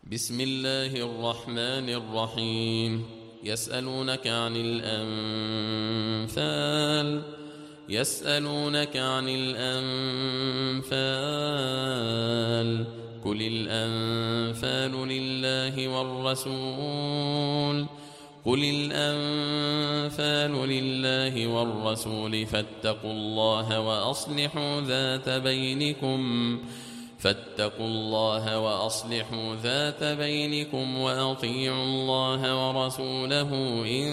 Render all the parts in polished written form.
بسم الله الرحمن الرحيم. يسألونك عن الأنفال قل الأنفال لله والرسول فاتقوا الله وأصلحوا ذات بينكم وأطيعوا الله ورسوله إن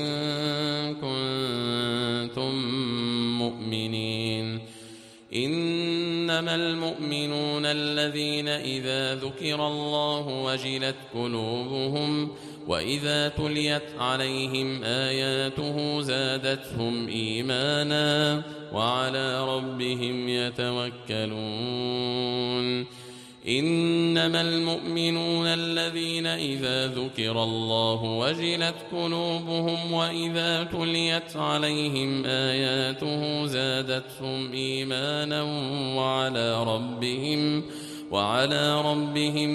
كنتم مؤمنين. إنما المؤمنون الذين إذا ذكر الله وجلت قلوبهم وإذا تليت عليهم آياته زادتهم إيمانا وعلى ربهم يتوكلون. إنما المؤمنون الذين إذا ذكر الله وجلت قلوبهم وإذا تليت عليهم آياته زادتهم إيمانا وعلى ربهم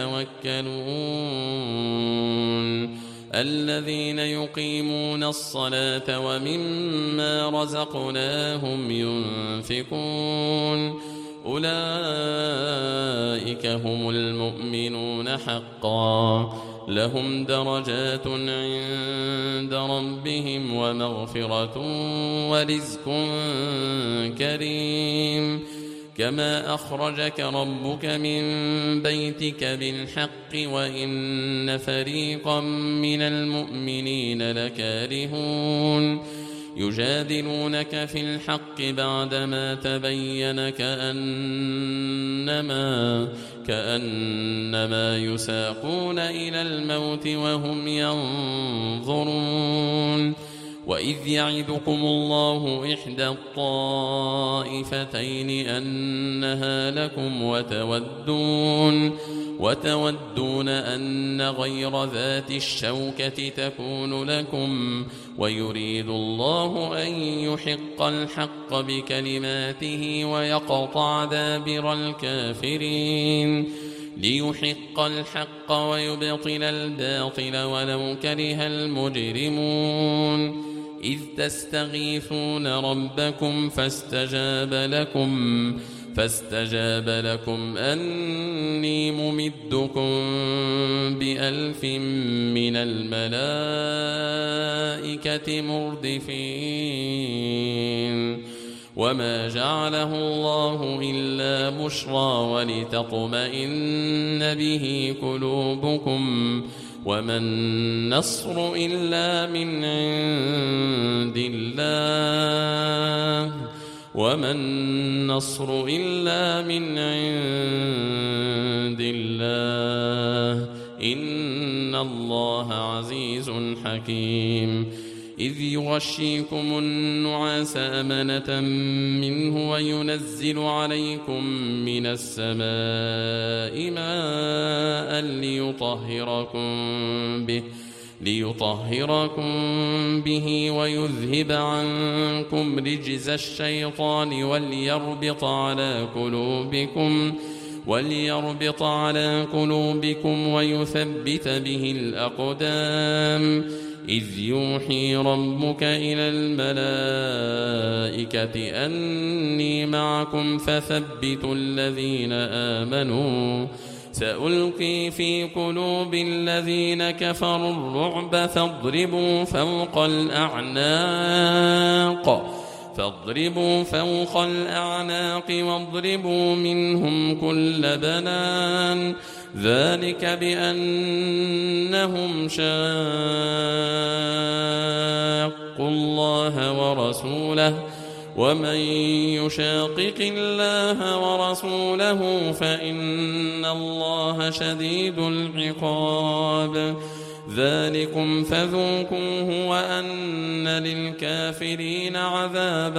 يتوكلون. الذين يقيمون الصلاة ومما رزقناهم ينفقون أولئك هم المؤمنون حقا لهم درجات عند ربهم ومغفرة ورزق كريم. كما أخرجك ربك من بيتك بالحق وإن فريقا من المؤمنين لكارهون يجادلونك في الحق بعدما تبين كأنما يساقون إلى الموت وهم ينظرون. وإذ يعدكم الله إحدى الطائفتين أنها لكم وتودون أن غير ذات الشوكة تكون لكم ويريد الله أن يحق الحق بكلماته ويقطع دابر الكافرين ليحق الحق ويبطل الباطل ولو كره المجرمون. إذ تستغيثون ربكم فاستجاب لكم أني ممدكم ب1000 من الملائكة مردفين. وما جعله الله إلا بشرى ولتطمئن به قلوبكم وما النصر إلا من عند الله إن الله عزيز حكيم. إذ يغشيكم النعاس أمنة منه وينزل عليكم من السماء ماء ليطهركم به ويذهب عنكم رجز الشيطان وليربط على قلوبكم ويثبت به الأقدام. إذ يوحي ربك إلى الملائكة أني معكم فثبتوا الذين آمنوا سألقي في قلوب الذين كفروا الرعب فاضربوا فوق الأعناق واضربوا منهم كل بنان ذلك بأنهم شاقوا الله ورسوله ومن يشاقق الله ورسوله فإن الله شديد العقاب. ذلكم فذوقوه وأن للكافرين عذاب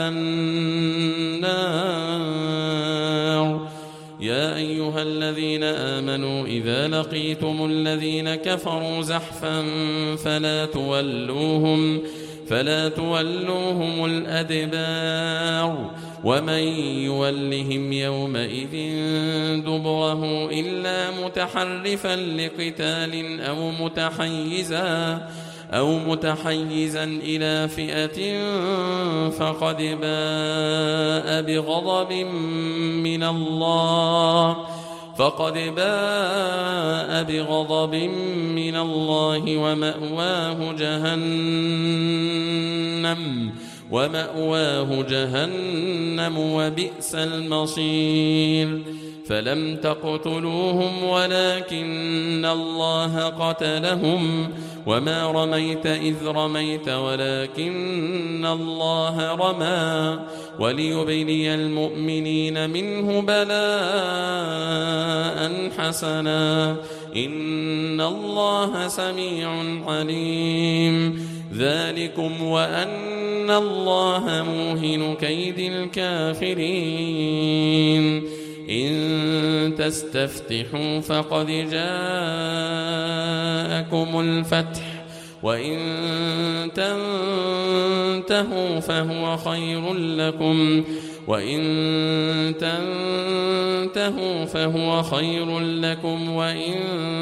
النار. يا أيها الذين آمنوا إذا لقيتم الذين كفروا زحفا فلا تولوهم الأدبار ومن يولهم يومئذ دبره إلا متحرفا لقتال أو متحيزا إلى فئة فقد باء بغضب من الله ومأواه جهنم وبئس المصير فلم تقتلوهم ولكن الله قتلهم وما رميت إذ رميت ولكن الله رمى وليبلي المؤمنين منه بلاء حسنا إن الله سميع عليم ذلكم وأن الله موهن كيد الكافرين إن تستفتحوا فقد جاءكم الفتح وإن تنتهوا فهو خير لكم وإن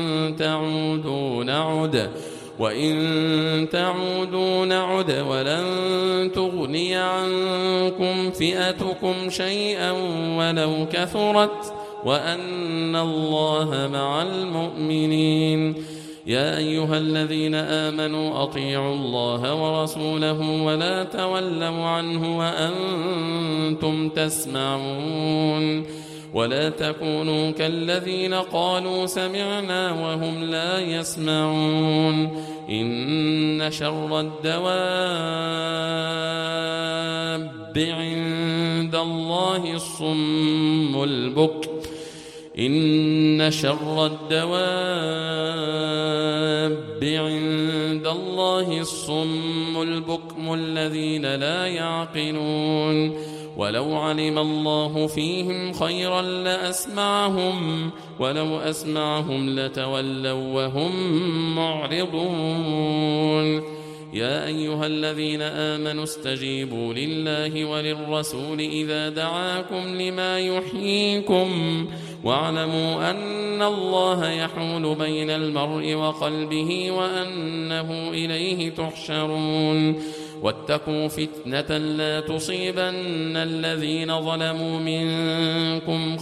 تعودوا نعد ولن تغني عنكم فئتكم شيئا ولو كثرت وأن الله مع المؤمنين يا أيها الذين آمنوا أطيعوا الله ورسوله ولا تولوا عنه وأنتم تسمعون ولا تكونوا كالذين قالوا سمعنا وهم لا يسمعون إن شر الدواب عند الله الصم البكم الذين لا يعقلون ولو علم الله فيهم خيرا لأسمعهم ولو أسمعهم لتولوا وهم معرضون يا أيها الذين آمنوا استجيبوا لله وللرسول إذا دعاكم لما يحييكم واعلموا أن الله يحول بين المرء وقلبه وأنه إليه تحشرون واتقوا فتنة لا تصيبن الذين ظلموا منكم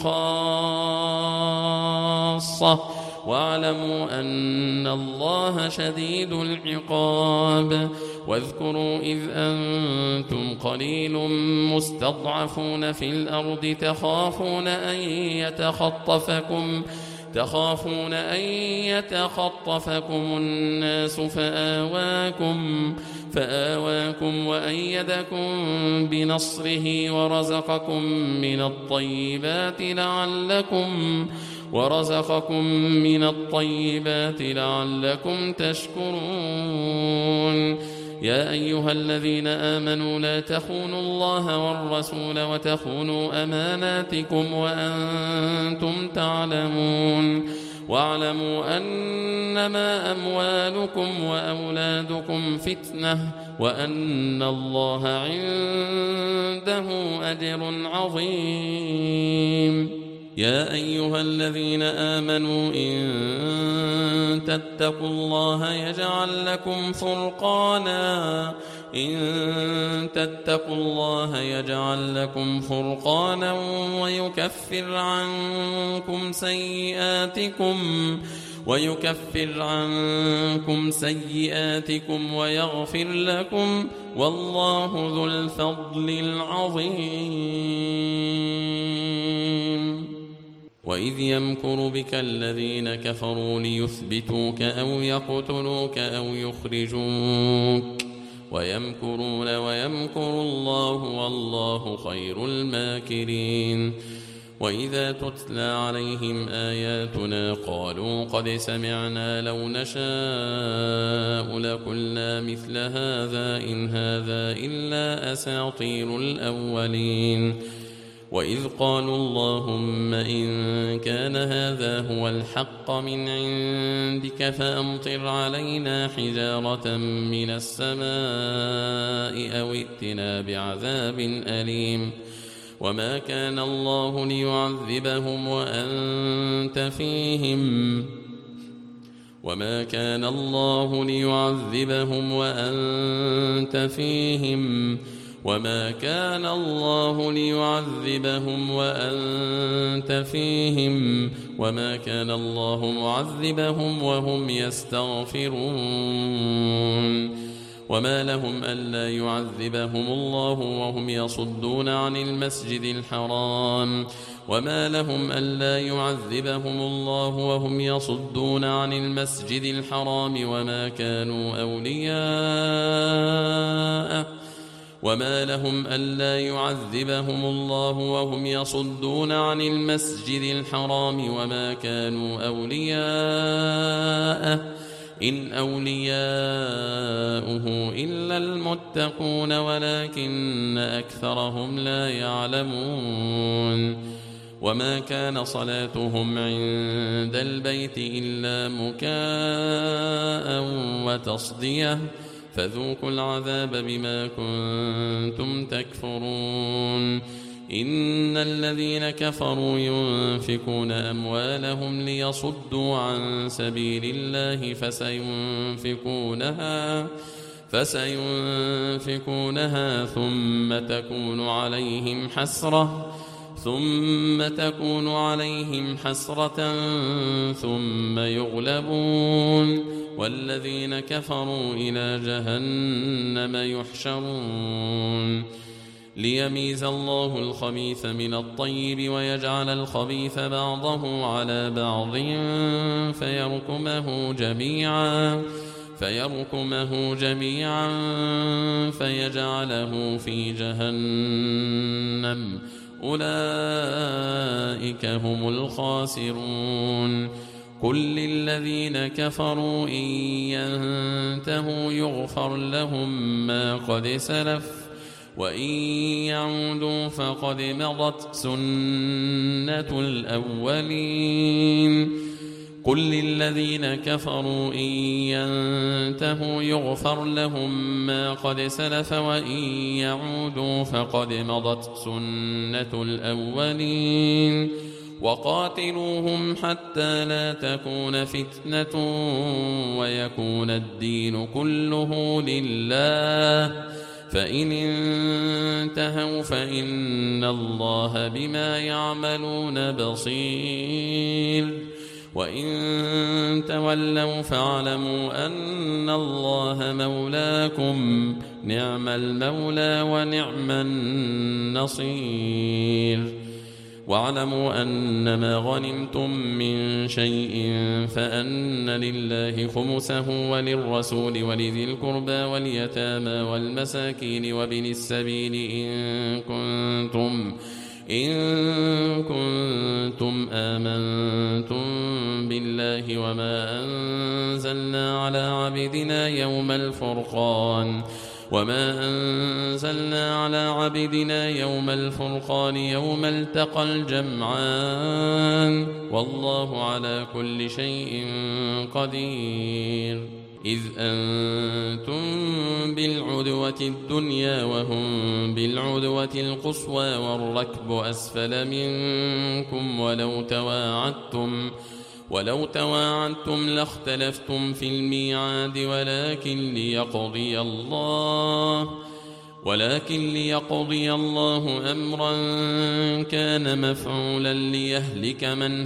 خاصة واعلموا أن الله شديد العقاب واذكروا إذ أنتم قليل مستضعفون في الأرض تخافون أن يتخطفكم الناس فآواكم وأيدكم بنصره ورزقكم من الطيبات لعلكم تشكرون يا أيها الذين آمنوا لا تخونوا الله والرسول وتخونوا أماناتكم وأنتم تعلمون واعلموا أنما أموالكم وأولادكم فتنة وأن الله عنده أجر عظيم يا أيها الذين آمنوا إن تتقوا الله يجعل لكم فرقانا ويكفر عنكم سيئاتكم ويغفر لكم والله ذو الفضل العظيم وإذ يمكر بك الذين كفروا ليثبتوك أو يقتلوك أو يخرجوك ويمكرون ويمكر الله والله خير الماكرين وإذا تتلى عليهم آياتنا قالوا قد سمعنا لو نشاء لقلنا مثل هذا إن هذا إلا أساطير الأولين وإذ قالوا اللهم إن كان هذا هو الحق من عندك فأمطر علينا حجارة من السماء أو ائتنا بعذاب أليم وما كان الله ليعذبهم وأنت فيهم وما كان الله ليعذبهم معذبهم وهم يستغفرون وما لهم ألا يعذبهم الله وهم يصدون عن المسجد الحرام وما كانوا أولياءه إن أولياؤه إلا المتقون ولكن أكثرهم لا يعلمون وما كان صلاتهم عند البيت إلا مكاء وتصدية فذوقوا العذاب بما كنتم تكفرون إن الذين كفروا ينفقون أموالهم ليصدوا عن سبيل الله فسينفقونها ثم تكون عليهم حسرة ثم يغلبون والذين كفروا إلى جهنم يحشرون ليميز الله الخبيث من الطيب ويجعل الخبيث بعضه على بعض فيركمه جميعا فيجعله في جهنم أولئك هم الخاسرون قل للذين كفروا إن ينتهوا يغفر لهم ما قد سلف وإن يعودوا فقد مضت سنة الأولين قل للذين كفروا إن ينتهوا يغفر لهم ما قد سلف وإن يعودوا فقد مضت سنة الأولين وقاتلوهم حتى لا تكون فتنة ويكون الدين كله لله فإن انتهوا فإن الله بما يعملون بصير وإن تولوا فاعلموا أن الله مولاكم نعم المولى ونعم النصير واعلموا أنما غنمتم من شيء فأن لله خمسه وللرسول ولذي القربى واليتامى والمساكين وابن السبيل إن كنتم آمنتم بالله وما أنزلنا على عبدنا يوم الفرقان يوم التقى الجمعان والله على كل شيء قدير إذ أنتم بالعدوة الدنيا وهم بالعدوة القصوى والركب أسفل منكم ولو تواعدتم لاختلفتم في الميعاد ولكن ليقضي الله أمرا كان مفعولا ليهلك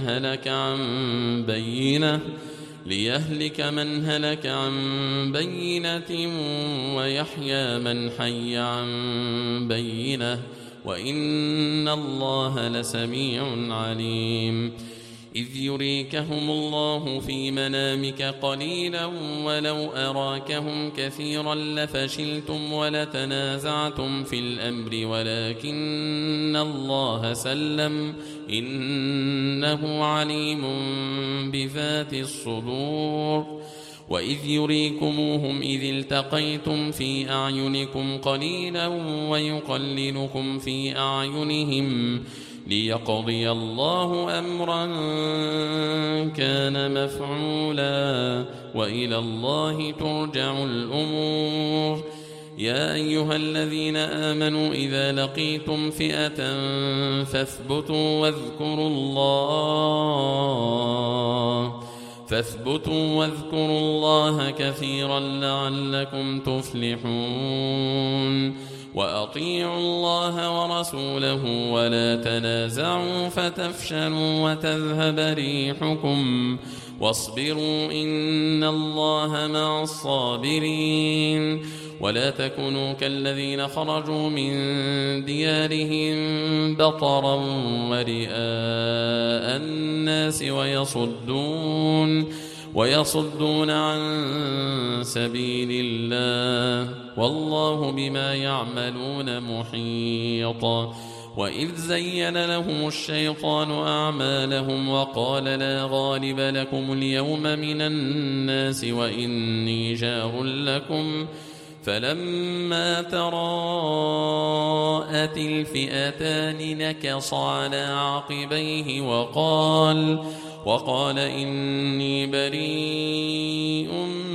من هلك عن بينة ويحيى من حي عن بينة وإن الله لسميع عليم إذ يريكهم الله في منامك قليلا ولو أراكهم كثيرا لفشلتم ولتنازعتم في الأمر ولكن الله سلم إنه عليم بذات الصدور وإذ يريكموهم إذ التقيتم في أعينكم قليلا ويقللكم في أعينهم ليقضي الله أمرا كان مفعولا وإلى الله ترجع الأمور. يا أيها الذين آمنوا إذا لقيتم فئة فاثبتوا واذكروا الله كثيرا لعلكم تفلحون. وأطيعوا الله ورسوله ولا تنازعوا فتفشلوا وتذهب ريحكم واصبروا إن الله مع الصابرين. ولا تكونوا كالذين خرجوا من ديارهم بطرا ورئاء الناس ويصدون عن سبيل الله والله بما يعملون محيط. وإذ زين لهم الشيطان أعمالهم وقال لا غالب لكم اليوم من الناس وإني جار لكم فلما تراءت الفئتان نكص على عقبيه وقال إني بريء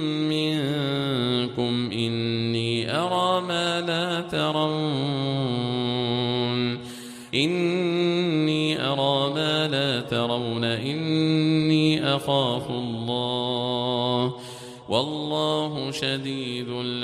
منكم إني أرى ما لا ترون إني أخاف الله والله شديد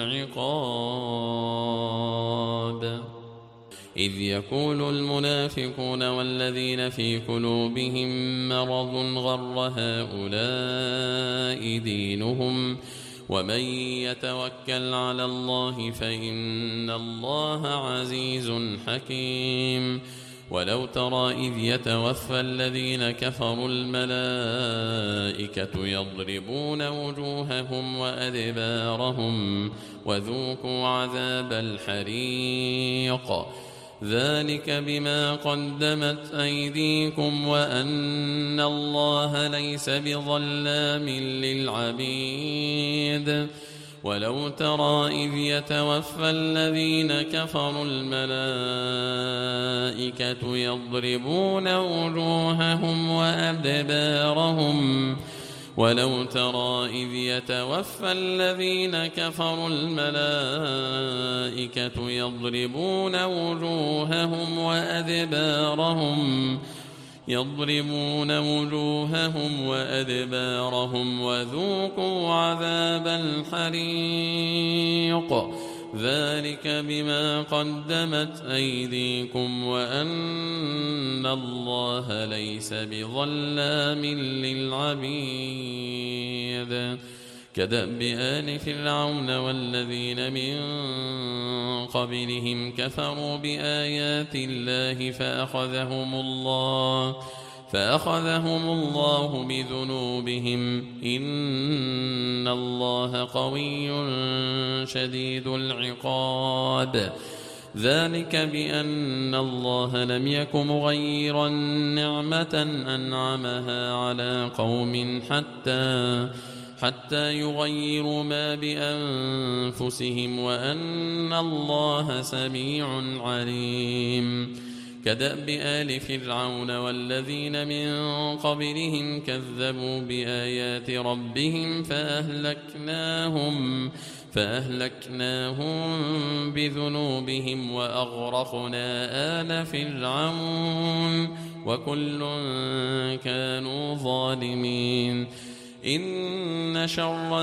العقاب. إذ يقول المنافقون والذين في قلوبهم مرض غر هؤلاء دينهم ومن يتوكل على الله فإن الله عزيز حكيم. ولو ترى إذ يتوفى الذين كفروا الملائكة يضربون وجوههم وأدبارهم وذوقوا عذاب الحريق ذلك بما قدمت أيديكم وأن الله ليس بظلام للعبيد. ولو ترى إذ يتوفى الذين كفروا الملائكة يضربون وجوههم وأدبارهم ولو ترى إذ يتوفى الذين كفروا الملائكة يضربون وجوههم وأدبارهم وذوقوا عذاب الحريق ذلك بما قدمت أيديكم وأن الله ليس بظلام للعبيد. كدأب آل فرعون والذين من قبلهم كفروا بآيات الله فأخذهم الله بذنوبهم إن الله قوي شديد العقاب. ذلك بأن الله لم يك مغيرا نعمة أنعمها على قوم حتى يغيروا ما بأنفسهم وأن الله سميع عليم. كدأب آل فرعون والذين من قبلهم كذبوا بآيات ربهم فأهلكناهم بذنوبهم وأغرقنا آل فرعون وكل كانوا ظالمين. إن شر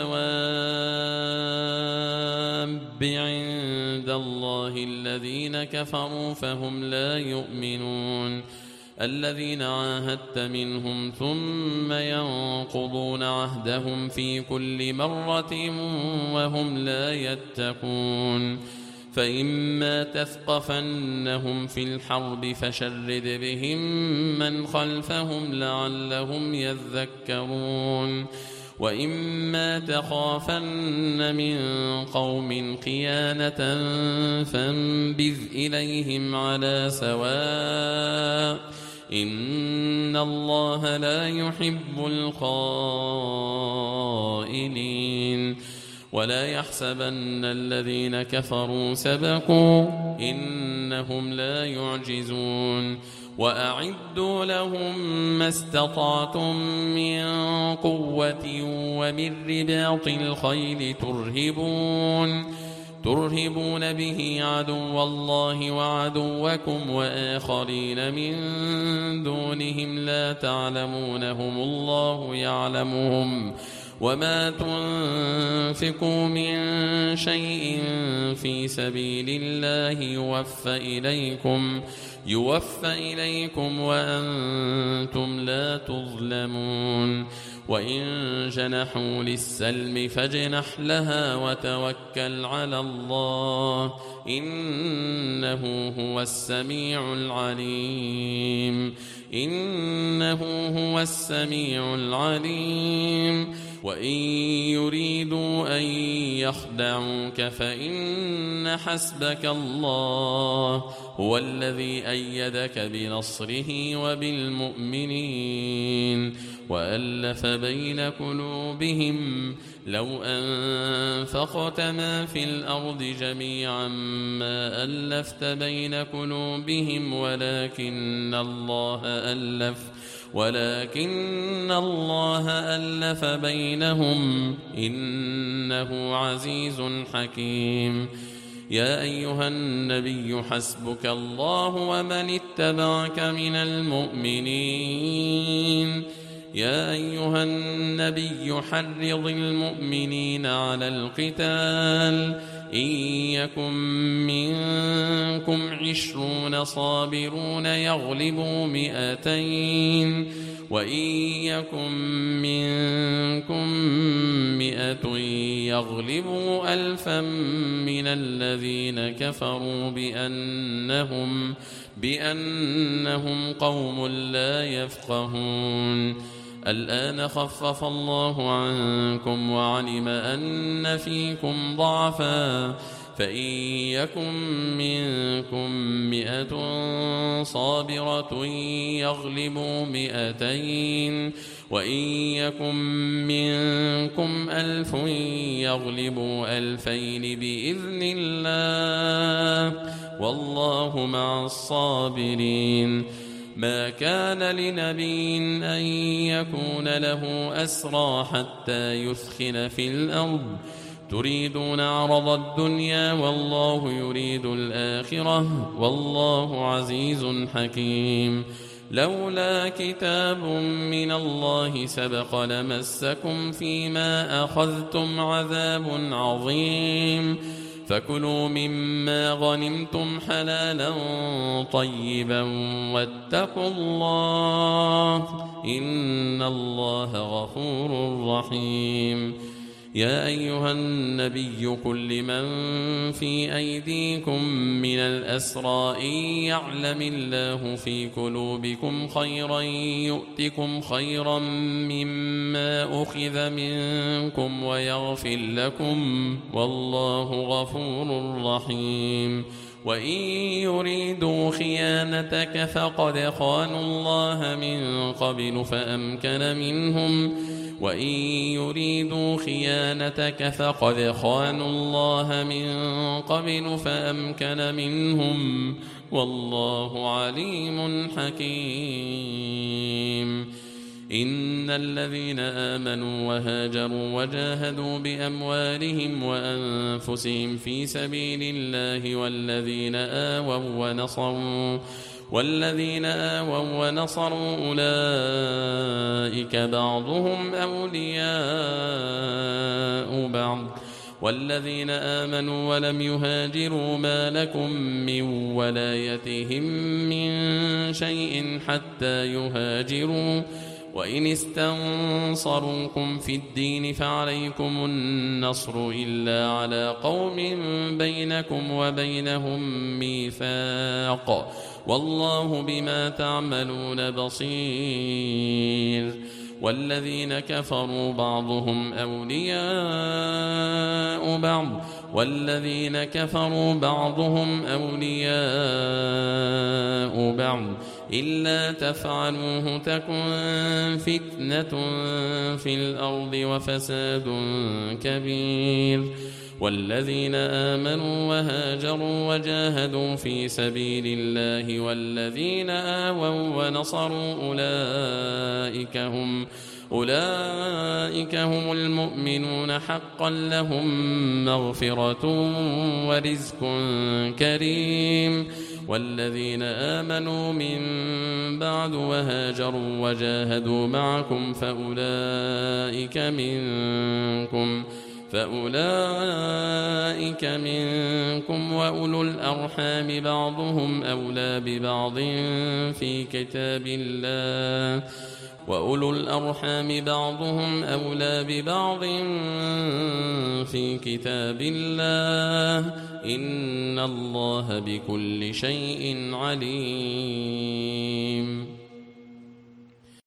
الدواب عند الله الذين كفروا فهم لا يؤمنون. الذين عاهدت منهم ثم ينقضون عهدهم في كل مرة وهم لا يتقون. فإما تثقفنهم في الحرب فشرد بهم من خلفهم لعلهم يذكرون. وإما تخافن من قوم خيانة فانبذ إليهم على سواء إن الله لا يحب الخائنين. القائلين ولا يحسبن الذين كفروا سبقوا إنهم لا يعجزون وأعدوا لهم ما استطعتم من قوة ومن رباط الخيل ترهبون به عدو الله وعدوكم وآخرين من دونهم لا تعلمونهم الله يعلمهم وما تنفقوا من شيء في سبيل الله يوفى إليكم وأنتم لا تظلمون وإن جنحوا للسلم فاجنح لها وتوكل على الله إنه هو السميع العليم وإن يريدوا أن يخدعوك فإن حسبك الله هو الذي أيدك بنصره وبالمؤمنين وألف بين قلوبهم لو أنفقت ما في الأرض جميعا ما ألفت بين قلوبهم ولكن الله ألف بينهم إنه عزيز حكيم يا أيها النبي حسبك الله ومن اتبعك من المؤمنين يا أيها النبي حرض المؤمنين على القتال إن يكن منكم 20 صابرون يغلبوا 200 وإن يكن منكم 100 يغلبوا 1000 من الذين كفروا بأنهم قوم لا يفقهون الآن خفف الله عنكم وعلم أن فيكم ضعفا فإن يكن منكم 100 صابرة يغلبوا 200 وإن يكن منكم 1000 يغلبوا 2000 بإذن الله والله مع الصابرين ما كان لنبي أن يكون له أسرى حتى يثخن في الأرض تريدون عرض الدنيا والله يريد الآخرة والله عزيز حكيم لولا كتاب من الله سبق لمسكم فيما أخذتم عذاب عظيم فكلوا مما غنمتم حلالا طيبا واتقوا الله إن الله غفور رحيم يا أيها النبي قل لمن في أيديكم من الأسرى إن يعلم الله في قلوبكم خيرا يؤتكم خيرا مما أخذ منكم ويغفر لكم والله غفور رحيم وإن يريدوا خيانتك فقد خانوا الله من قبل فأمكن منهم وإن يريدوا خيانتك فقد خانوا الله من قبل فأمكن منهم والله عليم حكيم إن الذين آمنوا وهاجروا وجاهدوا بأموالهم وأنفسهم في سبيل الله والذين آووا ونصروا أولئك بعضهم أولياء بعض والذين آمنوا ولم يهاجروا ما لكم من ولايتهم من شيء حتى يهاجروا وإن استنصروكم في الدين فعليكم النصر إلا على قوم بينكم وبينهم ميثاق والله بما تعملون بصير والذين كفروا بعضهم أولياء بعض إلا تفعلوه تكن فتنة في الأرض وفساد كبير والذين آمنوا وهاجروا وجاهدوا في سبيل الله والذين آووا ونصروا أولئك هم المؤمنون حقا لهم مغفرة ورزق كريم والذين آمنوا من بعد وهاجروا وجاهدوا معكم فأولئك منكم وأولو الأرحام بعضهم أولى ببعض في كتاب الله وأولو الأرحام بعضهم أولى ببعض في كتاب الله إن الله بكل شيء عليم.